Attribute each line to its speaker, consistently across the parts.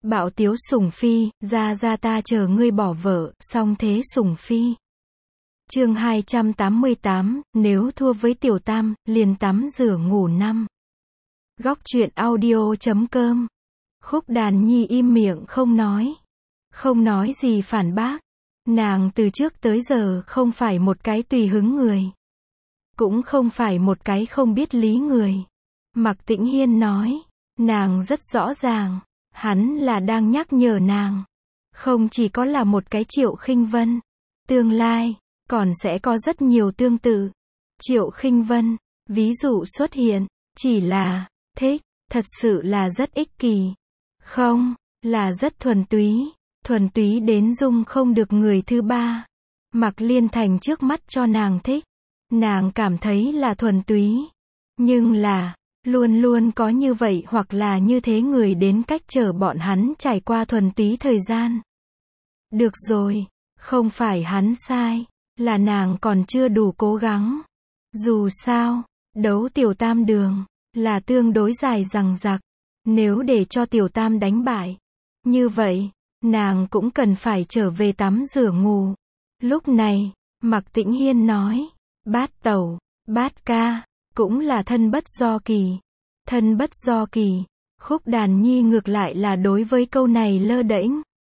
Speaker 1: Bạo tiếu sủng phi, ra ta chờ ngươi bỏ vợ, song thế sủng phi. Chương 288, nếu thua với tiểu tam, liền tắm rửa ngủ năm. Góc truyện audio.com. Khúc Đàn Nhi im miệng không nói. Không nói gì phản bác. Nàng từ trước tới giờ không phải một cái tùy hứng người. Cũng không phải một cái không biết lý người. Mạc Tĩnh Hiên nói. Nàng rất rõ ràng. Hắn là đang nhắc nhở nàng. Không chỉ có là một cái Triệu Khinh Vân. Tương lai, còn sẽ có rất nhiều tương tự. Triệu Khinh Vân, ví dụ xuất hiện, chỉ là, thích, thật sự là rất ích kỷ. Không, là rất thuần túy đến dung không được người thứ ba. Mạc Liên Thành trước mắt cho nàng thích. Nàng cảm thấy là thuần túy. Nhưng là, luôn luôn có như vậy hoặc là như thế người đến cách chờ bọn hắn trải qua thuần túy thời gian. Được rồi, không phải hắn sai, là nàng còn chưa đủ cố gắng. Dù sao, đấu tiểu tam đường, là tương đối dài dằng dặc. Nếu để cho tiểu tam đánh bại, như vậy, nàng cũng cần phải trở về tắm rửa ngủ. Lúc này, Mạc Tĩnh Hiên nói, Bát tẩu, Bát ca, cũng là thân bất do kỳ. Thân bất do kỳ, Khúc Đàn Nhi ngược lại là đối với câu này lơ đễnh.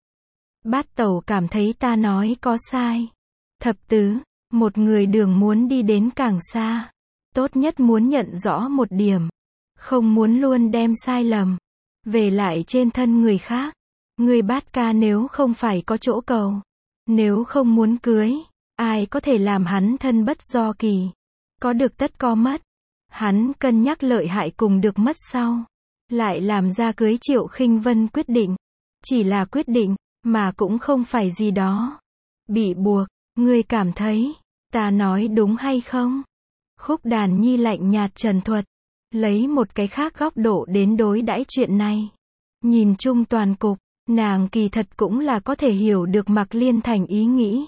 Speaker 1: Bát tẩu cảm thấy ta nói có sai. Thập tứ, một người đường muốn đi đến càng xa. Tốt nhất muốn nhận rõ một điểm. Không muốn luôn đem sai lầm về lại trên thân người khác. Người Bát ca nếu không phải có chỗ cầu, nếu không muốn cưới, ai có thể làm hắn thân bất do kỳ. Có được tất có mất. Hắn cân nhắc lợi hại cùng được mất sau. Lại làm ra cưới Triệu Khinh Vân quyết định. Chỉ là quyết định, mà cũng không phải gì đó bị buộc. Ngươi cảm thấy, ta nói đúng hay không? Khúc Đàn Nhi lạnh nhạt trần thuật. Lấy một cái khác góc độ đến đối đãi chuyện này. Nhìn chung toàn cục, nàng kỳ thật cũng là có thể hiểu được Mạc Liên Thành ý nghĩ.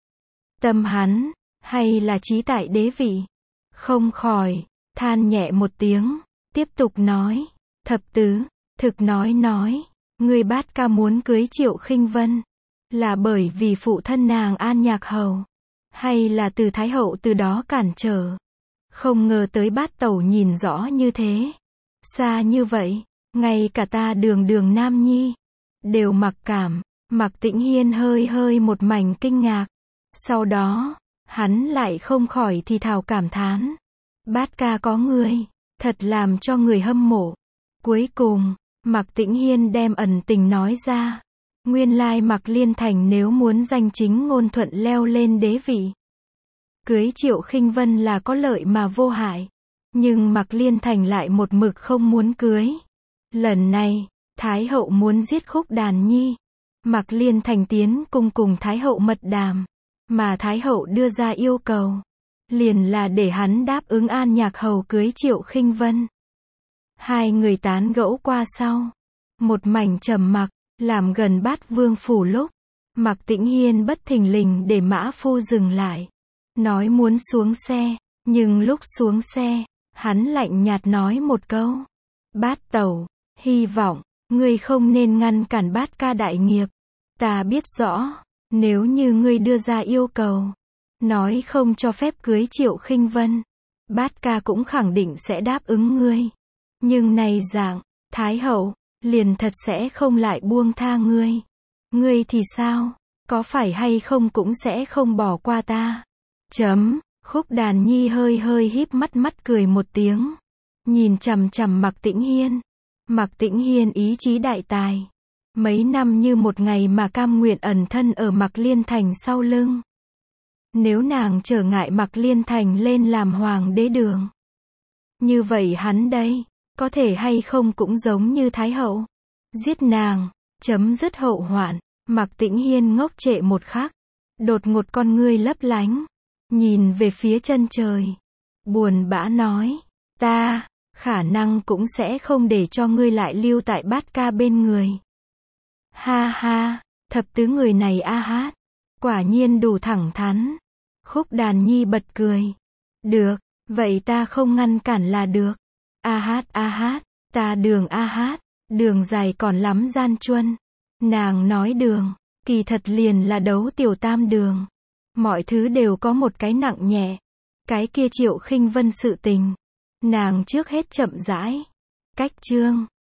Speaker 1: Tâm hắn, hay là trí tại đế vị. Không khỏi, than nhẹ một tiếng, tiếp tục nói. Thập tứ, thực nói, người Bát ca muốn cưới Triệu Khinh Vân. Là bởi vì phụ thân nàng An Nhạc Hầu. Hay là từ Thái Hậu từ đó cản trở. Không ngờ tới Bát tẩu nhìn rõ như thế. Xa như vậy, ngay cả ta đường Nam Nhi đều mặc cảm. Mạc Tĩnh Hiên hơi một mảnh kinh ngạc. Sau đó, hắn lại không khỏi thì thào cảm thán. Bát ca có người, thật làm cho người hâm mộ. Cuối cùng, Mạc Tĩnh Hiên đem ẩn tình nói ra. Nguyên lai Mạc Liên Thành nếu muốn danh chính ngôn thuận leo lên đế vị, cưới Triệu Khinh Vân là có lợi mà vô hại. Nhưng Mạc Liên Thành lại một mực không muốn cưới. Lần này, Thái Hậu muốn giết Khúc Đàn Nhi. Mạc Liên Thành tiến cung cùng Thái Hậu mật đàm. Mà Thái Hậu đưa ra yêu cầu. Liền là để hắn đáp ứng An Nhạc Hầu cưới Triệu Khinh Vân. Hai người tán gẫu qua sau. Một mảnh trầm mặc, làm gần Bát Vương phủ lúc. Mạc Tĩnh Hiên bất thình lình để mã phu dừng lại. Nói muốn xuống xe, nhưng lúc xuống xe, hắn lạnh nhạt nói một câu. Bát tẩu, hy vọng, ngươi không nên ngăn cản Bát ca đại nghiệp. Ta biết rõ, nếu như ngươi đưa ra yêu cầu, nói không cho phép cưới Triệu Khinh Vân, Bát ca cũng khẳng định sẽ đáp ứng ngươi. Nhưng này dạng, Thái Hậu, liền thật sẽ không lại buông tha ngươi. Ngươi thì sao? Có phải hay không cũng sẽ không bỏ qua ta? Khúc Đàn Nhi hơi híp mắt cười một tiếng. Nhìn chằm chằm Mạc Tĩnh Hiên. Mạc Tĩnh Hiên ý chí đại tài. Mấy năm như một ngày mà cam nguyện ẩn thân ở Mạc Liên Thành sau lưng. Nếu nàng trở ngại Mạc Liên Thành lên làm hoàng đế đường, như vậy hắn đây, có thể hay không cũng giống như Thái Hậu. Giết nàng, chấm dứt hậu hoạn. Mạc Tĩnh Hiên ngốc trệ một khắc. Đột ngột con ngươi lấp lánh. Nhìn về phía chân trời. Buồn bã nói. Ta, khả năng cũng sẽ không để cho ngươi lại lưu tại Bát ca bên người. Ha ha, thập tứ người này a hát. Quả nhiên đủ thẳng thắn. Khúc Đàn Nhi bật cười. Được, vậy ta không ngăn cản là được. A hát, ta đường a hát. Đường dài còn lắm gian truân. Nàng nói đường, kỳ thật liền là đấu tiểu tam đường. Mọi thứ đều có một cái nặng nhẹ. Cái kia Triệu Khinh Vân sự tình. Nàng trước hết chậm rãi. Cách chương.